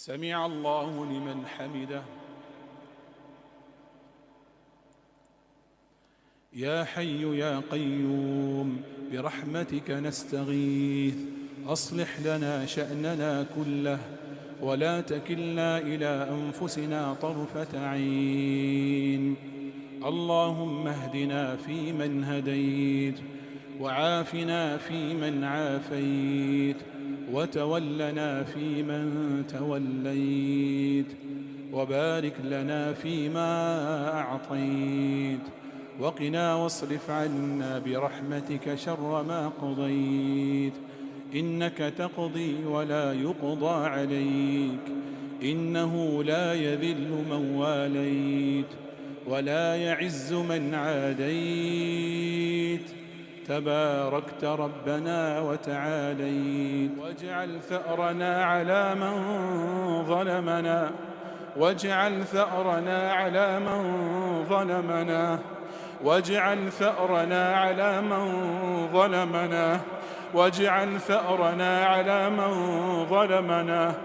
سمع الله لمن حمده. يا حي يا قيوم برحمتك نستغيث، أصلح لنا شأننا كله ولا تكلنا إلى أنفسنا طرفة عين. اللهم اهدنا فيمن هديت، وعافنا فيمن عافيت، وتولنا فيمن توليت، وبارك لنا فيما أعطيت، وقنا واصرف عنا برحمتك شر ما قضيت. إنك تقضي ولا يقضى عليك، إنه لا يذل من واليت ولا يعز من عاديت. تباركت ربنا وتعاليت. واجعل ثأرنا على من ظلمنا، واجعل ثأرنا على من ظلمنا، واجعل ثأرنا على من ظلمنا، واجعل ثأرنا على من ظلمنا،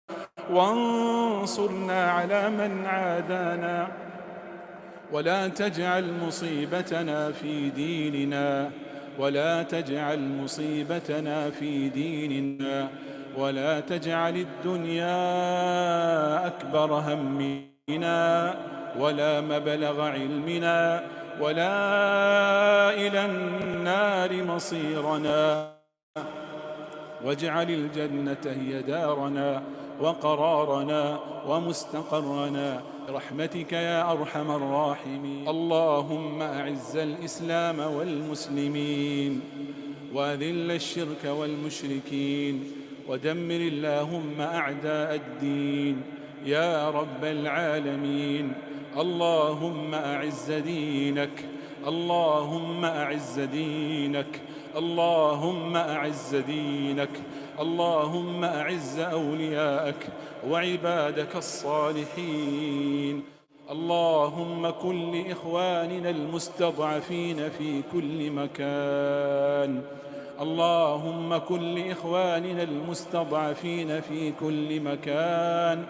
وانصرنا على من عادانا. ولا تجعل مصيبتنا في ديننا، ولا تجعل مصيبتنا في ديننا، ولا تجعل الدنيا أكبر همنا ولا مبلغ علمنا ولا إلى النار مصيرنا. واجعل الجنة هي دارنا وقرارنا ومستقرنا برحمتك يا أرحم الراحمين. اللهم أعز الإسلام والمسلمين، وأذل الشرك والمشركين، ودمر اللهم أعداء الدين يا رب العالمين. اللهم أعز دينك، اللهم أعز دينك، اللهم أعز دينك، اللهم أعز أولياءك وعبادك الصالحين. اللهم كن لإخواننا المستضعفين في كل مكان، اللهم كن لإخواننا المستضعفين في كل مكان،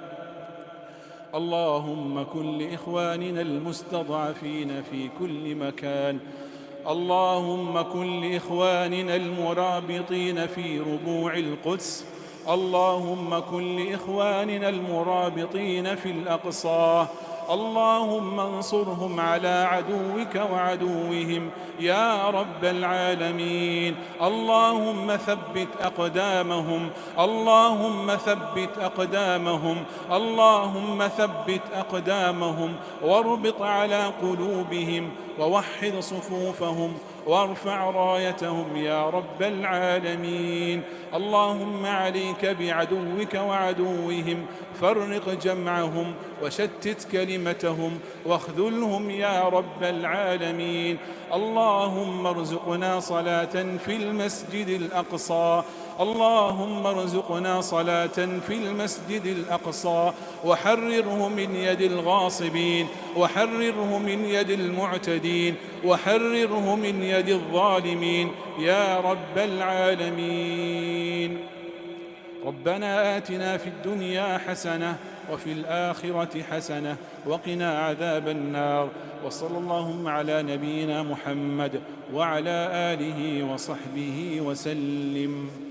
اللهم كن لإخواننا المستضعفين في كل مكان. اللهم كن لإخواننا المرابطين في ربوع القدس، اللهم كن لإخواننا المرابطين في الأقصى. اللهم انصرهم على عدوك وعدوهم يا رب العالمين. اللهم ثبت أقدامهم، اللهم ثبت أقدامهم، اللهم ثبت أقدامهم، واربط على قلوبهم، ووحد صفوفهم، وارفع رايتهم يا رب العالمين. اللهم عليك بعدوك وعدوهم، فرق جمعهم وشتت كلمتهم واخذلهم يا رب العالمين. اللهم ارزقنا صلاة في المسجد الأقصى، اللهم ارزقنا صلاة في المسجد الأقصى، وحرره من يد الغاصبين، وحرره من يد المعتدين، وحرره من يد الظالمين يا رب العالمين. ربنا آتنا في الدنيا حسنة وفي الآخرة حسنة وقنا عذاب النار. وصلى اللهم على نبينا محمد وعلى آله وصحبه وسلم.